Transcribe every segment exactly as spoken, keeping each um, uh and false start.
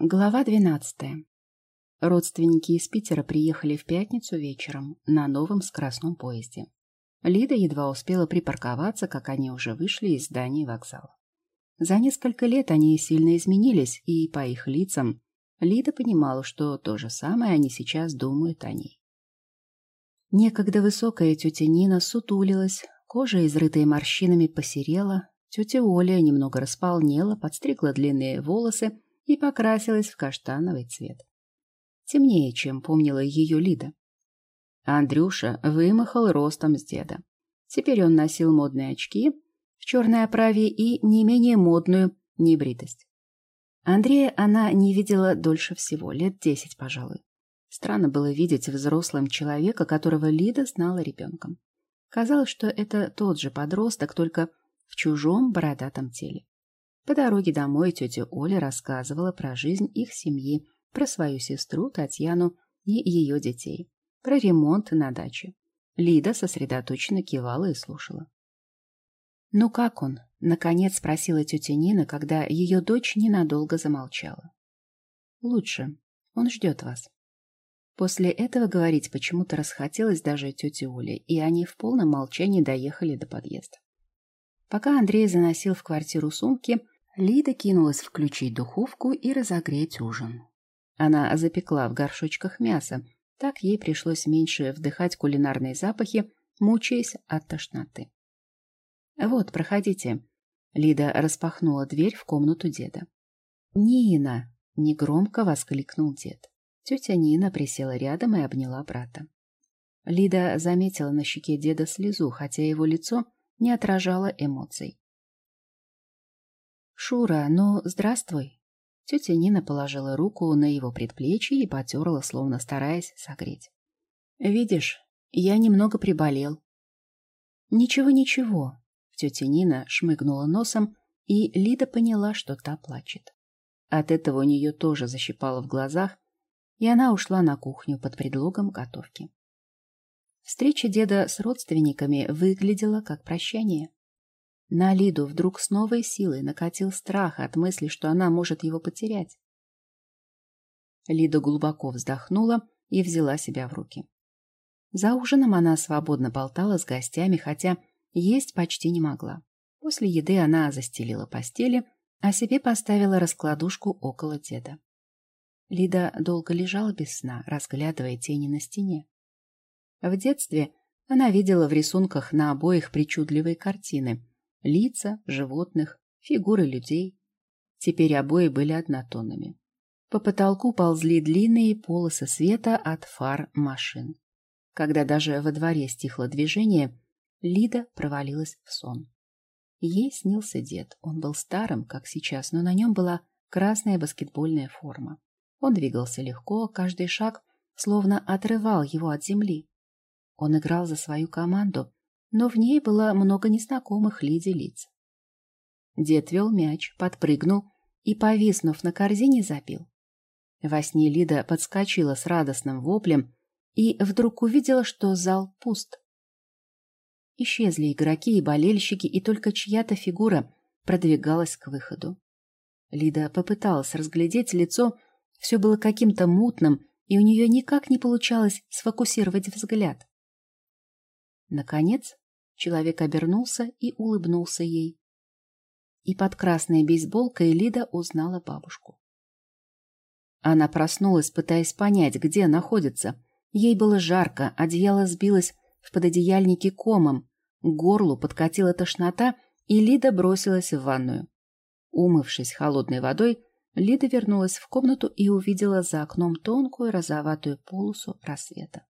Глава двенадцатая. Родственники из Питера приехали в пятницу вечером на новом скоростном поезде. Лида едва успела припарковаться, как они уже вышли из здания вокзала. За несколько лет они сильно изменились, и по их лицам Лида понимала, что то же самое они сейчас думают о ней. Некогда высокая тетя Нина сутулилась, кожа, изрытая морщинами, посерела, тетя Оля немного располнела, подстригла длинные волосы и покрасилась в каштановый цвет. Темнее, чем помнила ее Лида. А Андрюша вымахал ростом с деда. Теперь он носил модные очки в черной оправе и не менее модную небритость. Андрея она не видела дольше всего, лет десять, пожалуй. Странно было видеть взрослым человека, которого Лида знала ребенком. Казалось, что это тот же подросток, только в чужом бородатом теле. По дороге домой тетя Оля рассказывала про жизнь их семьи, про свою сестру Татьяну и ее детей, про ремонт на даче. Лида сосредоточенно кивала и слушала. «Ну как он?» — наконец спросила тетя Нина, когда ее дочь ненадолго замолчала. «Лучше. Он ждет вас». После этого говорить почему-то расхотелось даже тете Оле, и они в полном молчании доехали до подъезда. Пока Андрей заносил в квартиру сумки, Лида кинулась включить духовку и разогреть ужин. Она запекла в горшочках мясо, так ей пришлось меньше вдыхать кулинарные запахи, мучаясь от тошноты. «Вот, проходите». Лида распахнула дверь в комнату деда. «Нина!» — негромко воскликнул дед. Тетя Нина присела рядом и обняла брата. Лида заметила на щеке деда слезу, хотя его лицо не отражало эмоций. «Шура, ну, здравствуй!» Тетя Нина положила руку на его предплечье и потерла, словно стараясь согреть. «Видишь, я немного приболел». «Ничего, ничего», — тетя Нина шмыгнула носом, и Лида поняла, что та плачет. От этого у нее тоже защипало в глазах, и она ушла на кухню под предлогом готовки. Встреча деда с родственниками выглядела как прощание. На Лиду вдруг с новой силой накатил страх от мысли, что она может его потерять. Лида глубоко вздохнула и взяла себя в руки. За ужином она свободно болтала с гостями, хотя есть почти не могла. После еды она застелила постели, а себе поставила раскладушку около деда. Лида долго лежала без сна, разглядывая тени на стене. В детстве она видела в рисунках на обоях причудливые картины. Лица животных, фигуры людей. Теперь обои были однотонными. По потолку ползли длинные полосы света от фар машин. Когда даже во дворе стихло движение, Лида провалилась в сон. Ей снился дед. Он был старым, как сейчас, но на нем была красная баскетбольная форма. Он двигался легко, каждый шаг словно отрывал его от земли. Он играл за свою команду, но в ней было много незнакомых Лиде лиц. Дед вел мяч, подпрыгнул и, повиснув на корзине, забил. Во сне Лида подскочила с радостным воплем и вдруг увидела, что зал пуст. Исчезли игроки и болельщики, и только чья-то фигура продвигалась к выходу. Лида попыталась разглядеть лицо, все было каким-то мутным, и у нее никак не получалось сфокусировать взгляд. Наконец, человек обернулся и улыбнулся ей. И под красной бейсболкой Лида узнала бабушку. Она проснулась, пытаясь понять, где находится. Ей было жарко, одеяло сбилось в пододеяльнике комом, к горлу подкатила тошнота, и Лида бросилась в ванную. Умывшись холодной водой, Лида вернулась в комнату и увидела за окном тонкую розоватую полосу рассвета.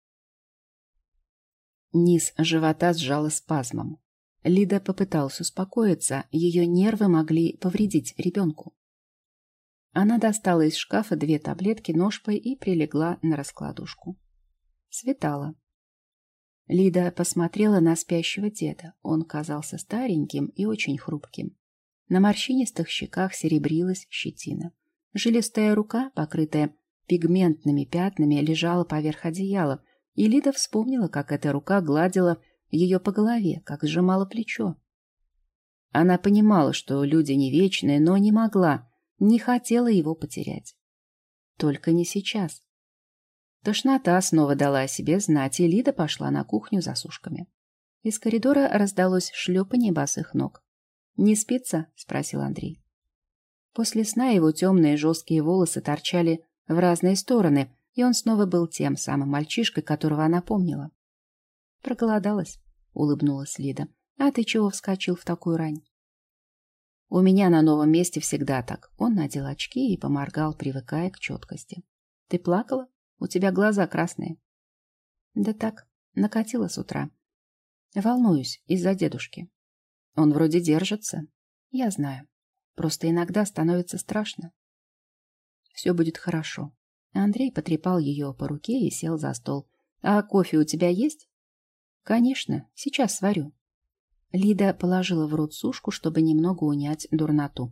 Низ живота сжало спазмом. Лида попыталась успокоиться, ее нервы могли повредить ребенку. Она достала из шкафа две таблетки ножпой и прилегла на раскладушку. Светало. Лида посмотрела на спящего деда. Он казался стареньким и очень хрупким. На морщинистых щеках серебрилась щетина. Жилистая рука, покрытая пигментными пятнами, лежала поверх одеяла, и Лида вспомнила, как эта рука гладила ее по голове, как сжимала плечо. Она понимала, что люди не вечные, но не могла Не хотела его потерять. Только не сейчас. Тошнота снова дала о себе знать, и Лида пошла на кухню за сушками. Из коридора раздалось шлепанье босых ног. «Не спится?» — спросил Андрей. После сна его темные жесткие волосы торчали в разные стороны, и он снова был тем самым мальчишкой, которого она помнила. «Проголодалась», — улыбнулась Лида. «А ты чего вскочил в такую рань?» «У меня на новом месте всегда так». Он надел очки и поморгал, привыкая к четкости. «Ты плакала? У тебя глаза красные». «Да так, накатила с утра. Волнуюсь из-за дедушки. Он вроде держится. Я знаю. Просто иногда становится страшно. Все будет хорошо». Андрей потрепал ее по руке и сел за стол. «А кофе у тебя есть?» «Конечно, сейчас сварю». Лида положила в рот сушку, чтобы немного унять дурноту.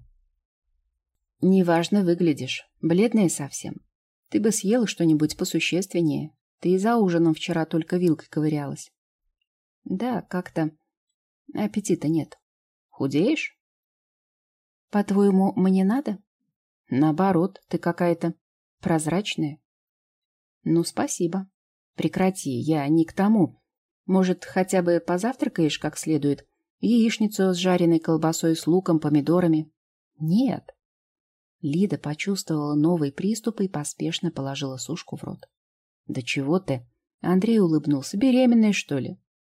«Неважно выглядишь. Бледная совсем. Ты бы съела что-нибудь посущественнее. Ты и за ужином вчера только вилкой ковырялась». «Да, как-то аппетита нет». «Худеешь?» «По-твоему, мне надо?» «Наоборот, ты какая-то прозрачная». «Ну, спасибо. Прекрати, я не к тому. Может, хотя бы позавтракаешь как следует? Яичницу с жареной колбасой, с луком, помидорами?» «Нет». Лида почувствовала новый приступ и поспешно положила сушку в рот. «Да чего ты?» Андрей улыбнулся. «Беременная, что ли?»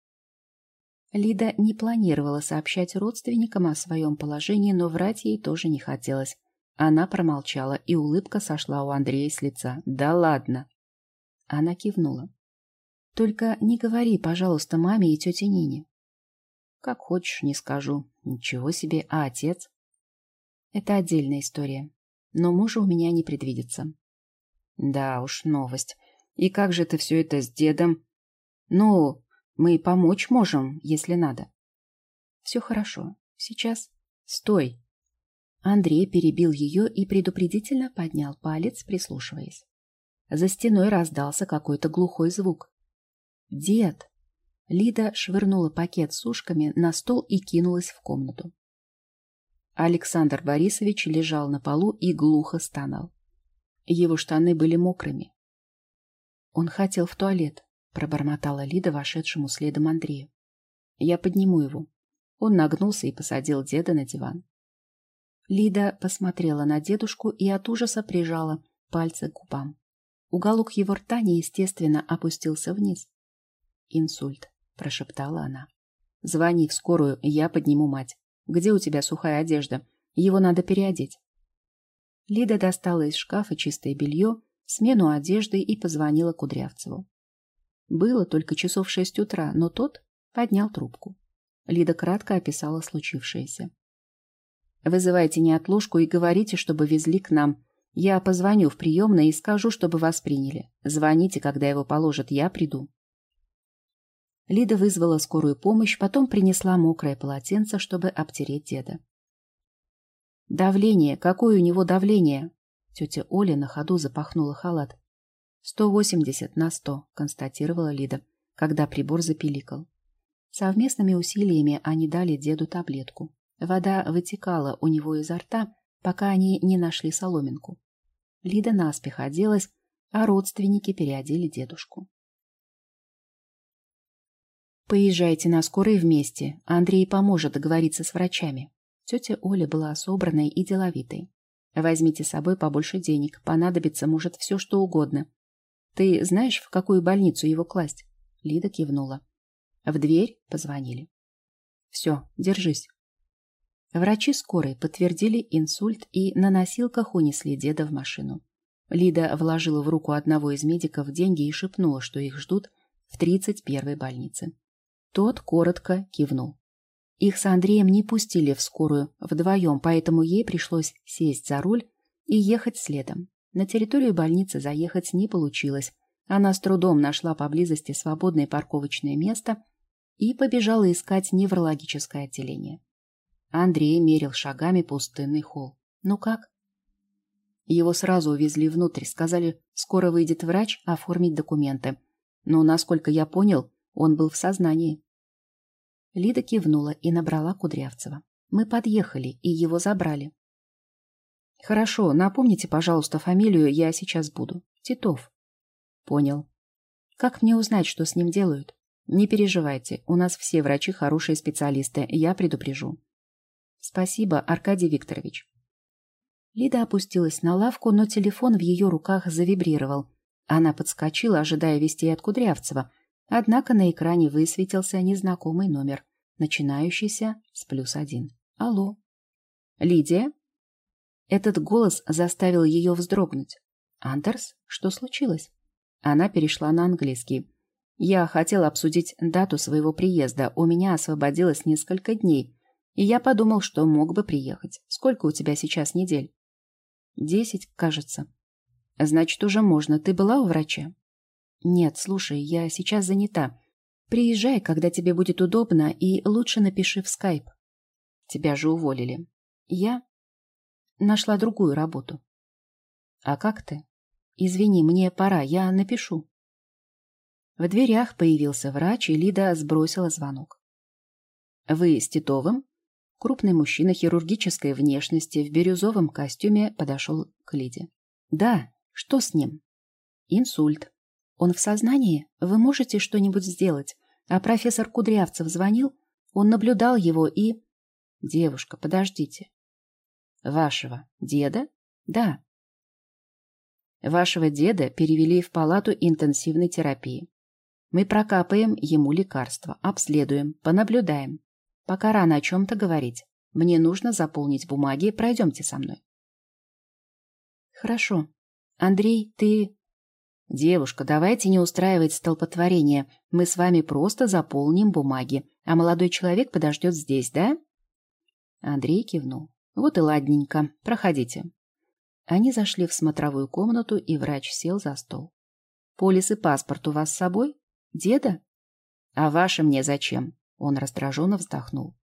Лида не планировала сообщать родственникам о своем положении, но врать ей тоже не хотелось. Она промолчала, и улыбка сошла у Андрея с лица. «Да ладно!» Она кивнула. «Только не говори, пожалуйста, маме и тете Нине». «Как хочешь, не скажу. Ничего себе. А отец?» «Это отдельная история. Но мужа у меня не предвидится». «Да уж, новость. И как же ты все это с дедом?» «Ну, мы помочь можем, если надо». «Все хорошо. Сейчас...» «Стой!» Андрей перебил ее и предупредительно поднял палец, прислушиваясь. За стеной раздался какой-то глухой звук. «Дед!» Лида швырнула пакет с сушками на стол и кинулась в комнату. Александр Борисович лежал на полу и глухо стонал. Его штаны были мокрыми. «Он хотел в туалет», — пробормотала Лида вошедшему следом Андрею. «Я подниму его». Он нагнулся и посадил деда на диван. Лида посмотрела на дедушку и от ужаса прижала пальцы к губам. Уголок его рта неестественно опустился вниз. «Инсульт», — прошептала она. «Звони в скорую, я подниму мать. Где у тебя сухая одежда? Его надо переодеть». Лида достала из шкафа чистое белье, смену одежды и позвонила Кудрявцеву. Было только часов шесть утра, но тот поднял трубку. Лида кратко описала случившееся. «Вызывайте неотложку и говорите, чтобы везли к нам. Я позвоню в приемное и скажу, чтобы вас приняли. Звоните, когда его положат, я приду». Лида вызвала скорую помощь, потом принесла мокрое полотенце, чтобы обтереть деда. «Давление. Какое у него давление?» Тетя Оля на ходу запахнула халат. «сто восемьдесят на сто», — констатировала Лида, когда прибор запиликал. Совместными усилиями они дали деду таблетку. Вода вытекала у него изо рта, пока они не нашли соломинку. Лида наспех оделась, а родственники переодели дедушку. «Поезжайте на скорой вместе. Андрей поможет договориться с врачами». Тетя Оля была собранной и деловитой. «Возьмите с собой побольше денег. Понадобится, может, все, что угодно. Ты знаешь, в какую больницу его класть?» Лида кивнула. В дверь позвонили. «Все, держись». Врачи скорой подтвердили инсульт и на носилках унесли деда в машину. Лида вложила в руку одного из медиков деньги и шепнула, что их ждут в тридцать первой больнице. Тот коротко кивнул. Их с Андреем не пустили в скорую вдвоем, поэтому ей пришлось сесть за руль и ехать следом. На территорию больницы заехать не получилось. Она с трудом нашла поблизости свободное парковочное место и побежала искать неврологическое отделение. Андрей мерил шагами пустынный холл. «Ну как?» Его сразу увезли внутрь, сказали, скоро выйдет врач оформить документы. Но, насколько я понял, он был в сознании. Лида кивнула и набрала Кудрявцева. «Мы подъехали, и его забрали». Хорошо, напомните, пожалуйста, фамилию, я сейчас буду. Титов. Понял. Как мне узнать, что с ним делают? Не переживайте, у нас все врачи хорошие специалисты, я предупрежу. Спасибо, Аркадий Викторович. Лида опустилась на лавку, но телефон в ее руках завибрировал. Она подскочила, ожидая вестей от Кудрявцева, однако на экране высветился незнакомый номер, начинающийся с плюс один. Алло. Лидия? Этот голос заставил ее вздрогнуть. Андерс, что случилось? Она перешла на английский. Я хотела обсудить дату своего приезда. У меня освободилось несколько дней, и я подумал, что мог бы приехать. Сколько у тебя сейчас недель? Десять, кажется. Значит, уже можно. Ты была у врача? Нет, слушай, я сейчас занята. Приезжай, когда тебе будет удобно, и лучше напиши в скайп. Тебя же уволили. Я нашла другую работу. А как ты? Извини, мне пора, я напишу. В дверях появился врач, и Лида сбросила звонок. Вы с Титовым? Крупный мужчина хирургической внешности в бирюзовом костюме подошел к Лиде. Да, что с ним? Инсульт. Он в сознании? Вы можете что-нибудь сделать? А профессор Кудрявцев звонил? Он наблюдал его и... Девушка, подождите. Вашего деда? Да. Вашего деда перевели в палату интенсивной терапии. Мы прокапаем ему лекарства, обследуем, понаблюдаем. Пока рано о чем-то говорить. Мне нужно заполнить бумаги, пройдемте со мной. Хорошо. Андрей, ты... Девушка, давайте не устраивать столпотворение. Мы с вами просто заполним бумаги, а молодой человек подождет здесь, да? Андрей кивнул. Вот и ладненько. Проходите. Они зашли в смотровую комнату, и врач сел за стол. Полис и паспорт у вас с собой? Деда? А ваши мне зачем? Он раздраженно вздохнул.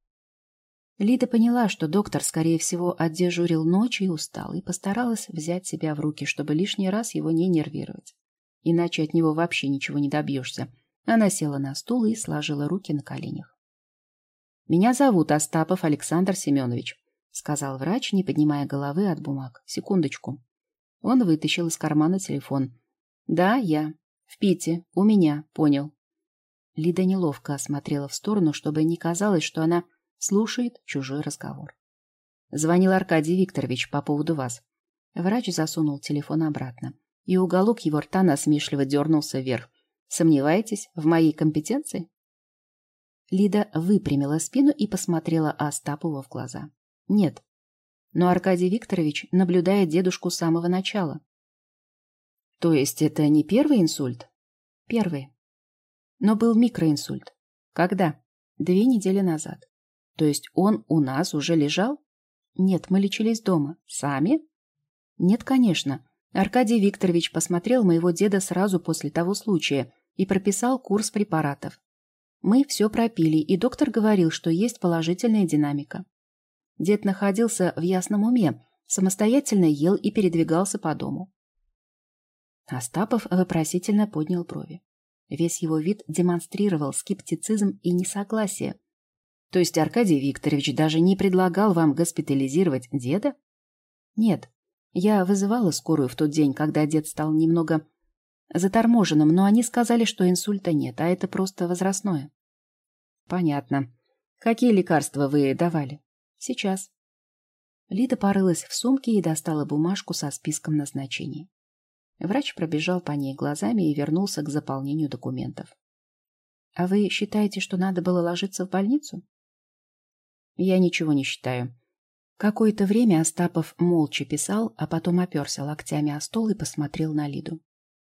Лида поняла, что доктор, скорее всего, отдежурил ночь и устал, и постаралась взять себя в руки, чтобы лишний раз его не нервировать. Иначе от него вообще ничего не добьешься. Она села на стул и сложила руки на коленях. «Меня зовут Остапов Александр Семенович», — сказал врач, не поднимая головы от бумаг. «Секундочку». Он вытащил из кармана телефон. «Да, я. В Пите. У меня. Понял». Лида неловко осмотрела в сторону, чтобы не казалось, что она слушает чужой разговор. Звонил Аркадий Викторович по поводу вас. Врач засунул телефон обратно, и уголок его рта насмешливо дернулся вверх. Сомневаетесь в моей компетенции? Лида выпрямила спину и посмотрела Остапову в глаза. Нет. Но Аркадий Викторович наблюдает дедушку с самого начала. То есть это не первый инсульт? Первый. Но был микроинсульт. Когда? Две недели назад. То есть он у нас уже лежал? Нет, мы лечились дома. Сами? Нет, конечно. Аркадий Викторович посмотрел моего деда сразу после того случая и прописал курс препаратов. Мы все пропили, и доктор говорил, что есть положительная динамика. Дед находился в ясном уме, самостоятельно ел и передвигался по дому. Остапов вопросительно поднял брови. Весь его вид демонстрировал скептицизм и несогласие. То есть Аркадий Викторович даже не предлагал вам госпитализировать деда? Нет. Я вызывала скорую в тот день, когда дед стал немного заторможенным, но они сказали, что инсульта нет, а это просто возрастное. Понятно. Какие лекарства вы давали? Сейчас. Лида порылась в сумке и достала бумажку со списком назначений. Врач пробежал по ней глазами и вернулся к заполнению документов. А вы считаете, что надо было ложиться в больницу? Я ничего не считаю. Какое-то время Остапов молча писал, а потом оперся локтями о стол и посмотрел на Лиду.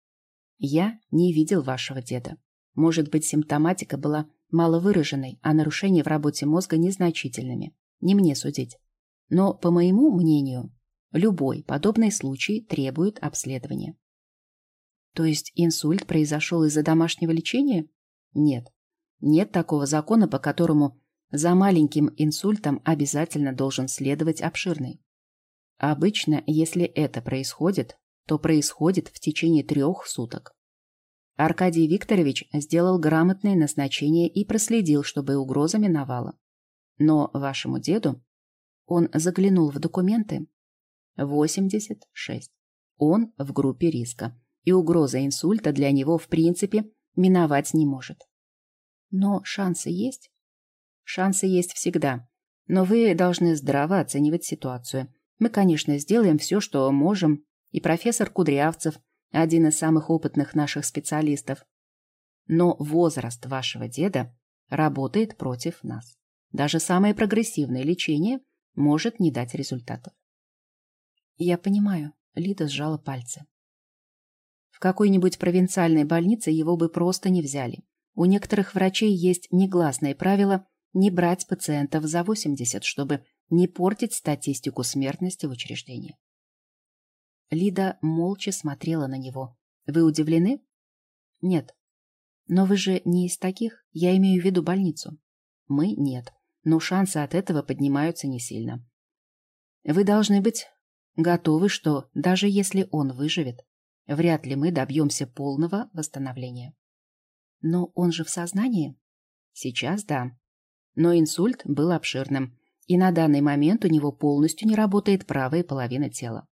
Я не видел вашего деда. Может быть, симптоматика была маловыраженной, а нарушения в работе мозга незначительными. Не мне судить. Но, по моему мнению, любой подобный случай требует обследования. То есть инсульт произошел из-за домашнего лечения? Нет. Нет такого закона, по которому за маленьким инсультом обязательно должен следовать обширный. Обычно, если это происходит, то происходит в течение трех суток. Аркадий Викторович сделал грамотное назначение и проследил, чтобы угроза миновала. Но вашему деду... Он заглянул в документы. восемьдесят шесть. Он в группе риска, и угроза инсульта для него в принципе миновать не может. Но шансы есть? Шансы есть всегда. Но вы должны здраво оценивать ситуацию. Мы, конечно, сделаем все, что можем, и профессор Кудрявцев, один из самых опытных наших специалистов. Но возраст вашего деда работает против нас. Даже самое прогрессивное лечение может не дать результатов. Я понимаю, Лида сжала пальцы. В какой-нибудь провинциальной больнице его бы просто не взяли. У некоторых врачей есть негласное правило не брать пациентов за восемьдесят, чтобы не портить статистику смертности в учреждении. Лида молча смотрела на него. Вы удивлены? Нет. Но вы же не из таких, я имею в виду больницу. Мы нет, но шансы от этого поднимаются не сильно. Вы должны быть готовы, что даже если он выживет, вряд ли мы добьемся полного восстановления. Но он же в сознании? Сейчас да. Но инсульт был обширным, и на данный момент у него полностью не работает правая половина тела.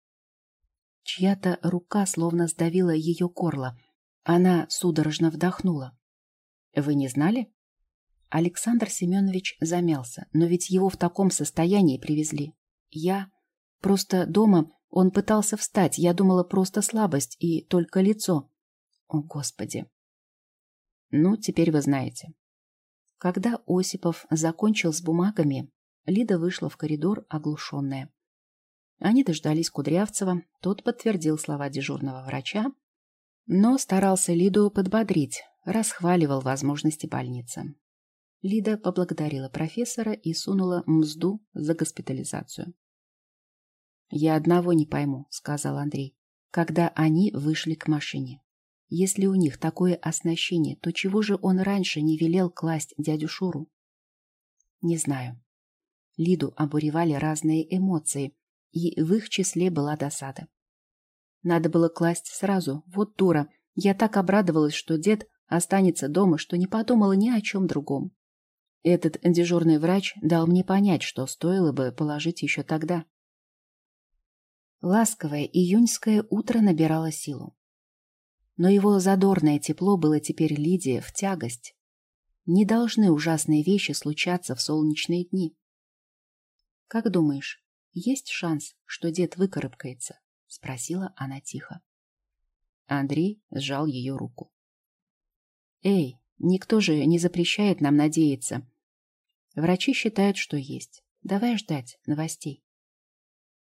Чья-то рука словно сдавила ее горло. Она судорожно вдохнула. Вы не знали? Александр Семенович замялся, но ведь его в таком состоянии привезли. Я... Просто дома он пытался встать, я думала просто слабость и только лицо. О, Господи! Ну, теперь вы знаете. Когда Осипов закончил с бумагами, Лида вышла в коридор оглушенная. Они дождались Кудрявцева, тот подтвердил слова дежурного врача, но старался Лиду подбодрить, расхваливал возможности больницы. Лида поблагодарила профессора и сунула мзду за госпитализацию. «Я одного не пойму», — сказал Андрей, когда они вышли к машине. «Если у них такое оснащение, то чего же он раньше не велел класть дядю Шуру?» «Не знаю». Лиду обуревали разные эмоции, и в их числе была досада. Надо было класть сразу, вот дура. Я так обрадовалась, что дед останется дома, что не подумала ни о чем другом. Этот дежурный врач дал мне понять, что стоило бы положить еще тогда. Ласковое июньское утро набирало силу. Но его задорное тепло было теперь Лиде в тягость. Не должны ужасные вещи случаться в солнечные дни. «Как думаешь, есть шанс, что дед выкарабкается?» — спросила она тихо. Андрей сжал ее руку. «Эй, никто же не запрещает нам надеяться. Врачи считают, что есть. Давай ждать новостей».